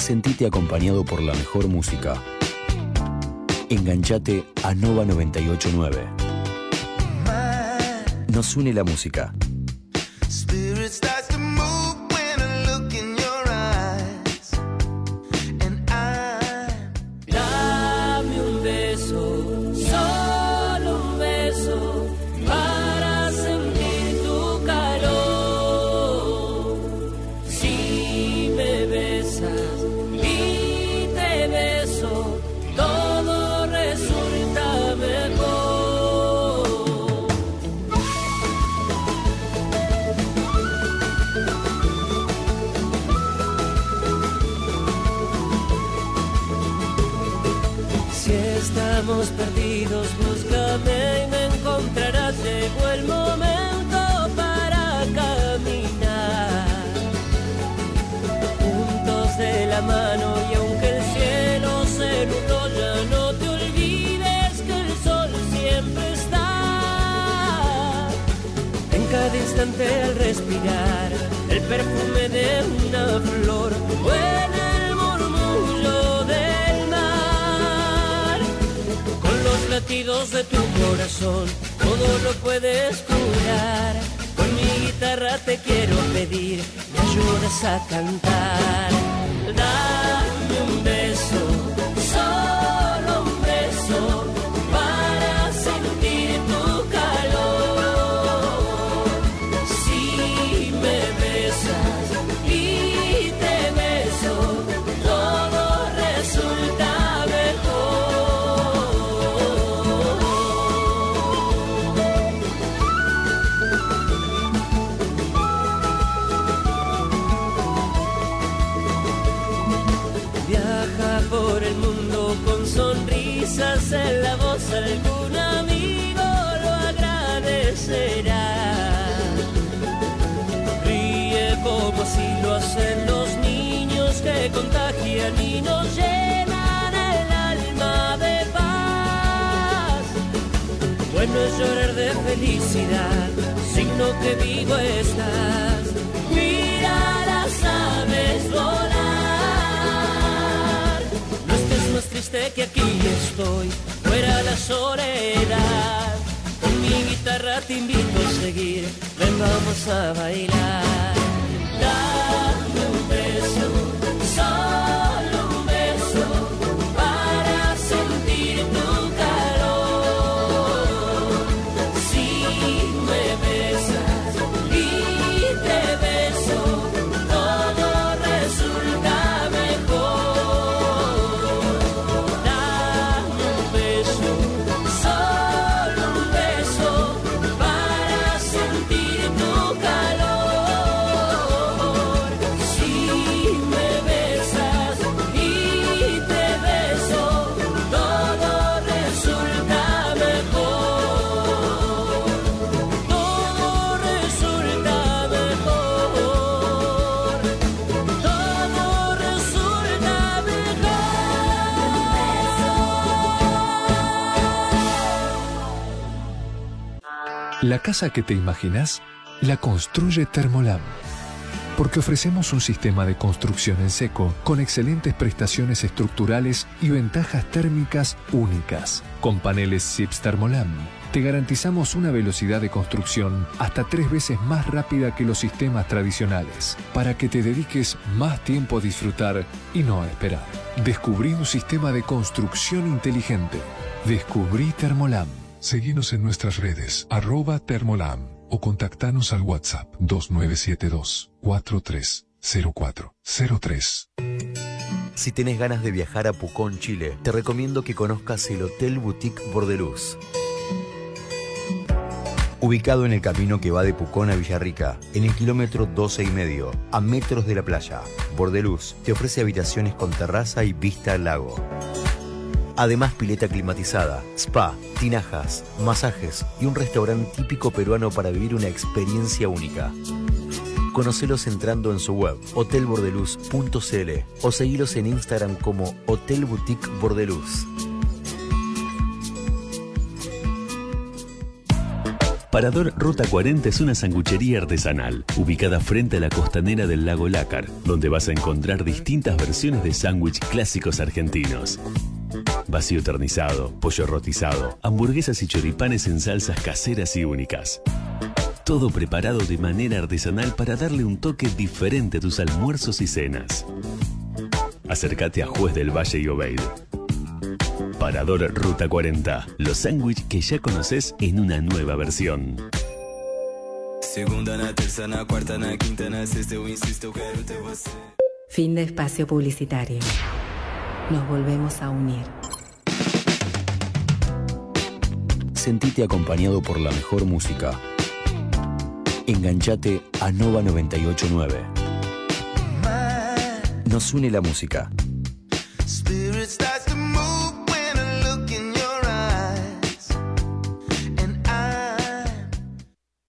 Sentite acompañado por la mejor música. Enganchate a Nova 989. Nos une la música. Dame un beso, solo un beso, para sentir tu calor. Si me besas y te beso, todo resulta mejor. Si estamos perdidos, búscame y me encontrarás. Llegó el momento para caminar juntos de la mano, y aunque el cielo se nubló, ya no te olvides que el sol siempre está. En cada instante al respirar el perfume de una flor o en el murmullo del mar, con los latidos de tu corazón todo lo puedes curar. Con mi guitarra te quiero pedir, me ayudas a cantar. Dame un beso, solo un beso, para sentir tu calor. Si me besas y te beso, todo resulta por el mundo con sonrisas en la voz, algún amigo lo agradecerá. Ríe como así lo hacen los niños que contagian y nos llenan el alma de paz. Bueno es llorar de felicidad, signo que vivo estás. Mira las aves volar, más triste que aquí estoy, fuera la soledad. Con mi guitarra te invito a seguir, ven vamos a bailar. Dame un beso, solo un beso, para sentir tu calor. Si me besas y te beso, todo resulta mejor. La casa que te imaginas la construye Thermolam, porque ofrecemos un sistema de construcción en seco con excelentes prestaciones estructurales y ventajas térmicas únicas. Con paneles SIPS Thermolam te garantizamos una velocidad de construcción hasta 3 veces más rápida que los sistemas tradicionales, para que te dediques más tiempo a disfrutar y no a esperar. Descubrí un sistema de construcción inteligente. Descubrí Thermolam. Seguinos en nuestras redes, @Thermolam, o contactanos al WhatsApp 2972-430403. Si tenés ganas de viajar a Pucón, Chile, te recomiendo que conozcas el Hotel Boutique Bordeluz. Ubicado en el camino que va de Pucón a Villarrica, en el kilómetro 12,5, a metros de la playa, Bordeluz te ofrece habitaciones con terraza y vista al lago. Además, pileta climatizada, spa, tinajas, masajes y un restaurante típico peruano para vivir una experiencia única. Conocelos entrando en su web hotelbordeluz.cl o seguilos en Instagram como Hotel Boutique Bordeluz. Parador Ruta 40 es una sanguchería artesanal, ubicada frente a la costanera del lago Lácar, donde vas a encontrar distintas versiones de sándwich clásicos argentinos. Vacío ternizado, pollo rotizado, hamburguesas y choripanes en salsas caseras y únicas. Todo preparado de manera artesanal para darle un toque diferente a tus almuerzos y cenas. Acércate a Juez del Valle y Obeid. Parador Ruta 40. Los sándwiches que ya conoces en una nueva versión. Fin de espacio publicitario. Nos volvemos a unir. Sentite acompañado por la mejor música. Enganchate a Nova 98.9. Nos une la música.